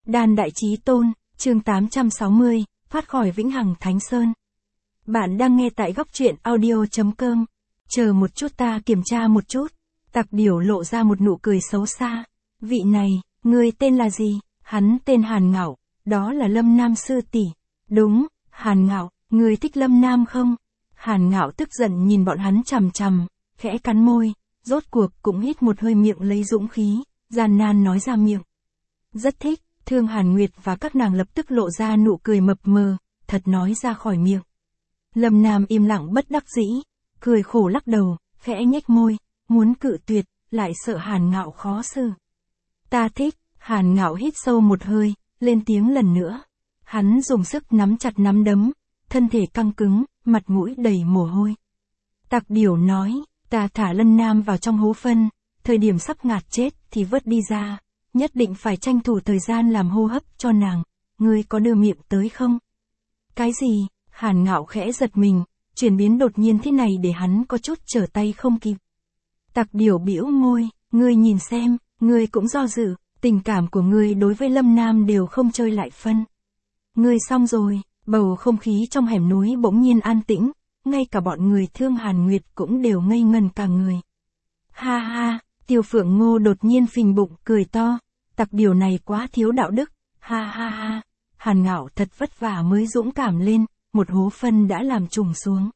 Đan Đại Chí Tôn, chương 860, thoát khỏi Vĩnh Hằng Thánh Sơn. Bạn đang nghe tại góc truyện audio.com. Chờ một chút, ta kiểm tra một chút. Tặc Điểu lộ ra một nụ cười xấu xa. Vị này, người tên là gì? Hắn tên Hàn Ngạo, đó là Lâm Nam sư tỷ. Đúng, Hàn Ngạo, người thích Lâm Nam không? Hàn Ngạo tức giận nhìn bọn hắn chằm chằm, khẽ cắn môi, rốt cuộc cũng hít một hơi miệng lấy dũng khí, gian nan nói ra miệng. Rất thích. Thương Hàn Nguyệt và các nàng lập tức lộ ra nụ cười mập mờ, thật nói ra khỏi miệng. Lâm Nam im lặng bất đắc dĩ, cười khổ lắc đầu, khẽ nhếch môi, muốn cự tuyệt, lại sợ Hàn Ngạo khó xử. Ta thích. Hàn Ngạo hít sâu một hơi, lên tiếng lần nữa. Hắn dùng sức nắm chặt nắm đấm, thân thể căng cứng, mặt mũi đầy mồ hôi. Tặc Điểu nói, ta thả Lâm Nam vào trong hố phân, thời điểm sắp ngạt chết thì vớt đi ra. Nhất định phải tranh thủ thời gian làm hô hấp cho nàng, ngươi có đưa miệng tới không? Cái gì? Hàn Ngạo khẽ giật mình, chuyển biến đột nhiên thế này để hắn có chút trở tay không kịp. Tặc Điểu bĩu môi, ngươi nhìn xem, ngươi cũng do dự, tình cảm của ngươi đối với Lâm Nam đều không chơi lại phân. Ngươi xong rồi, bầu không khí trong hẻm núi bỗng nhiên an tĩnh, ngay cả bọn người Thương Hàn Nguyệt cũng đều ngây ngần cả người. Ha ha! Tiêu Phượng Ngô đột nhiên phình bụng cười to, tặc Điểu này quá thiếu đạo đức, ha ha ha. Hàn Ngạo thật vất vả mới dũng cảm lên, một hố phân đã làm trùng xuống.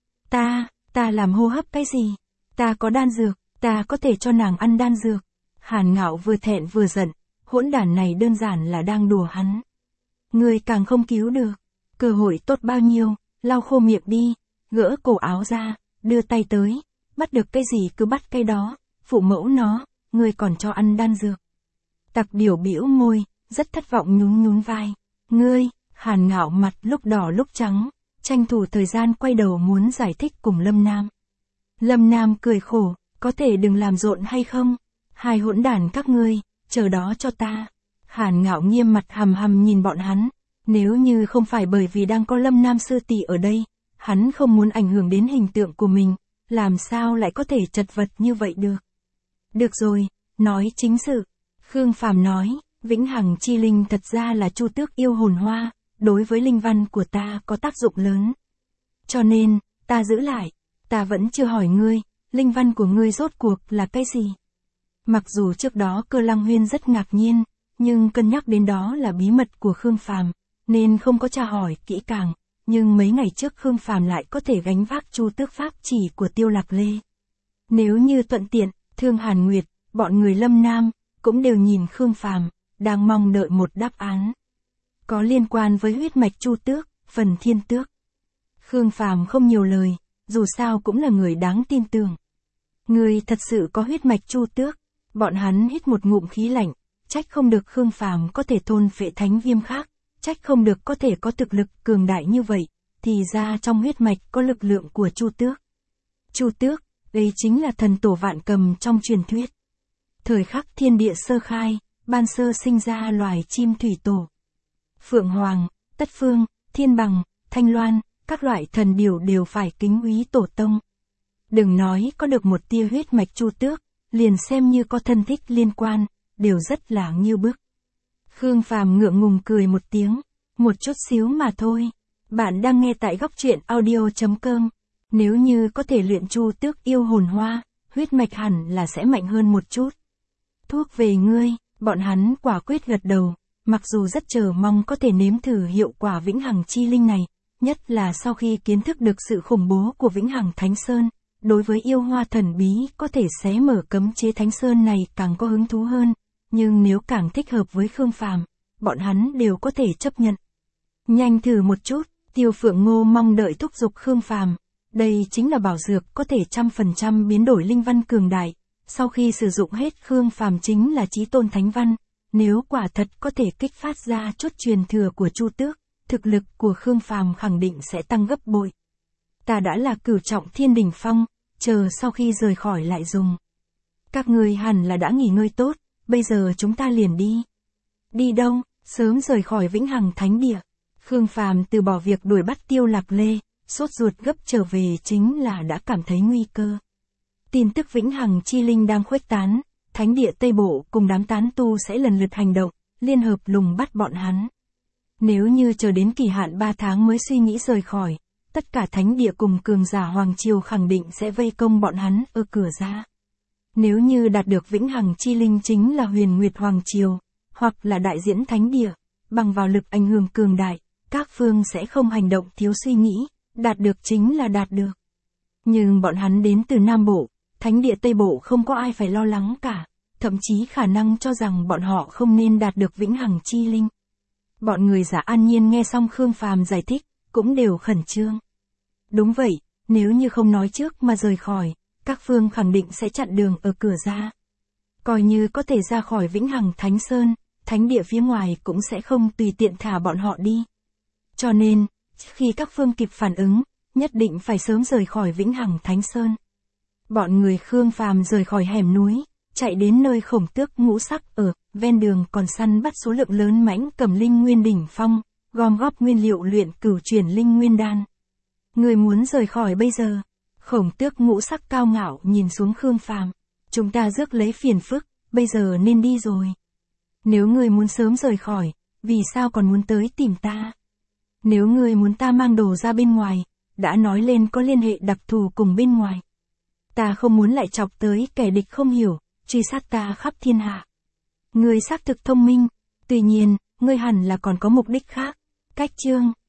Ta làm hô hấp cái gì? Ta có đan dược, ta có thể cho nàng ăn đan dược. Hàn Ngạo vừa thẹn vừa giận, hỗn đản này đơn giản là đang đùa hắn. Ngươi càng không cứu được, cơ hội tốt bao nhiêu, lau khô miệng đi, gỡ cổ áo ra, đưa tay tới, bắt được cái gì cứ bắt cái đó. Phụ mẫu nó, ngươi còn cho ăn đan dược. Tặc Điểu bĩu môi, rất thất vọng nhún vai. Ngươi, Hàn Ngạo mặt lúc đỏ lúc trắng, tranh thủ thời gian quay đầu muốn giải thích cùng Lâm Nam. Lâm Nam cười khổ, có thể đừng làm rộn hay không? Hai hỗn đản các ngươi, chờ đó cho ta. Hàn Ngạo nghiêm mặt hầm hầm nhìn bọn hắn, nếu như không phải bởi vì đang có Lâm Nam sư tỷ ở đây, hắn không muốn ảnh hưởng đến hình tượng của mình, làm sao lại có thể chật vật như vậy được. Được rồi, nói chính sự. Khương Phàm nói, Vĩnh Hằng Chi Linh thật ra là Chu Tước yêu hồn hoa, đối với linh văn của ta có tác dụng lớn. Cho nên, ta giữ lại, ta vẫn chưa hỏi ngươi, linh văn của ngươi rốt cuộc là cái gì? Mặc dù trước đó Cơ Lăng Huyên rất ngạc nhiên, nhưng cân nhắc đến đó là bí mật của Khương Phàm, nên không có tra hỏi kỹ càng, nhưng mấy ngày trước Khương Phàm lại có thể gánh vác Chu Tước pháp chỉ của Tiêu Lạc Lê. Nếu như thuận tiện, Thương Hàn Nguyệt, bọn người Lâm Nam, cũng đều nhìn Khương Phàm, đang mong đợi một đáp án. Có liên quan với huyết mạch Chu Tước, phần Thiên Tước. Khương Phàm không nhiều lời, dù sao cũng là người đáng tin tưởng. Người thật sự có huyết mạch Chu Tước, bọn hắn hít một ngụm khí lạnh, trách không được Khương Phàm có thể thôn phệ thánh viêm khác, trách không được có thể có thực lực cường đại như vậy, thì ra trong huyết mạch có lực lượng của Chu Tước. Chu Tước, đây chính là thần tổ vạn cầm trong truyền thuyết. Thời khắc thiên địa sơ khai, ban sơ sinh ra loài chim thủy tổ. Phượng Hoàng, Tất Phương, Thiên Bằng, Thanh Loan, các loại thần điểu đều phải kính úy tổ tông. Đừng nói có được một tia huyết mạch Chu Tước, liền xem như có thân thích liên quan, đều rất là nghiêu bức. Khương Phàm ngượng ngùng cười một tiếng, một chút xíu mà thôi. Bạn đang nghe tại góc truyện audio.com. Nếu như có thể luyện Chu Tước yêu hồn hoa, huyết mạch hẳn là sẽ mạnh hơn một chút. Thuốc về ngươi, bọn hắn quả quyết gật đầu, mặc dù rất chờ mong có thể nếm thử hiệu quả Vĩnh Hằng Chi Linh này, nhất là sau khi kiến thức được sự khủng bố của Vĩnh Hằng Thánh Sơn, đối với yêu hoa thần bí có thể xé mở cấm chế Thánh Sơn này càng có hứng thú hơn, nhưng nếu càng thích hợp với Khương Phàm, bọn hắn đều có thể chấp nhận. Nhanh thử một chút, Tiêu Phượng Ngô mong đợi thúc giục Khương Phàm. Đây chính là bảo dược có thể 100% biến đổi linh văn cường đại, sau khi sử dụng hết Khương Phàm chính là chí tôn thánh văn, nếu quả thật có thể kích phát ra chút truyền thừa của Chu Tước, thực lực của Khương Phàm khẳng định sẽ tăng gấp bội. Ta đã là cửu trọng thiên đỉnh phong, chờ sau khi rời khỏi lại dùng. Các ngươi hẳn là đã nghỉ ngơi tốt, bây giờ chúng ta liền đi. Đi đâu? Sớm rời khỏi Vĩnh Hằng Thánh Địa. Khương Phàm từ bỏ việc đuổi bắt Tiêu Lạc Lê, sốt ruột gấp trở về chính là đã cảm thấy nguy cơ. Tin tức Vĩnh Hằng Chi Linh đang khuếch tán, Thánh Địa Tây Bộ cùng đám tán tu sẽ lần lượt hành động, liên hợp lùng bắt bọn hắn. Nếu như chờ đến kỳ hạn 3 tháng mới suy nghĩ rời khỏi, tất cả thánh địa cùng cường giả Hoàng Triều khẳng định sẽ vây công bọn hắn ở cửa ra. Nếu như đạt được vĩnh hằng chi linh chính là Huyền Nguyệt Hoàng Triều, hoặc là đại diễn thánh địa, bằng vào lực ảnh hưởng cường đại, các phương sẽ không hành động thiếu suy nghĩ, đạt được chính là đạt được. Nhưng bọn hắn đến từ Nam Bộ, thánh địa Tây Bộ không có ai phải lo lắng cả, thậm chí khả năng cho rằng bọn họ không nên đạt được vĩnh hằng chi linh. Bọn người Giả An Nhiên nghe xong Khương Phàm giải thích, cũng đều khẩn trương. Đúng vậy, nếu như không nói trước mà rời khỏi, các phương khẳng định sẽ chặn đường ở cửa ra. Coi như có thể ra khỏi vĩnh hằng Thánh Sơn, thánh địa phía ngoài cũng sẽ không tùy tiện thả bọn họ đi. Cho nên, khi các phương kịp phản ứng, nhất định phải sớm rời khỏi vĩnh hằng Thánh Sơn. Bọn người Khương Phàm rời khỏi hẻm núi, chạy đến nơi Khổng Tước ngũ sắc ở, ven đường còn săn bắt số lượng lớn mãnh cầm linh nguyên đỉnh phong, gom góp nguyên liệu luyện cửu chuyển linh nguyên đan. Người muốn rời khỏi bây giờ? Khổng Tước ngũ sắc cao ngạo nhìn xuống Khương Phàm. Chúng ta rước lấy phiền phức, bây giờ nên đi rồi. Nếu người muốn sớm rời khỏi, vì sao còn muốn tới tìm ta? Nếu người muốn ta mang đồ ra bên ngoài, đã nói lên có liên hệ đặc thù cùng bên ngoài. Ta không muốn lại chọc tới kẻ địch không hiểu, truy sát ta khắp thiên hạ. Người xác thực thông minh, tuy nhiên, ngươi hẳn là còn có mục đích khác. Cách chương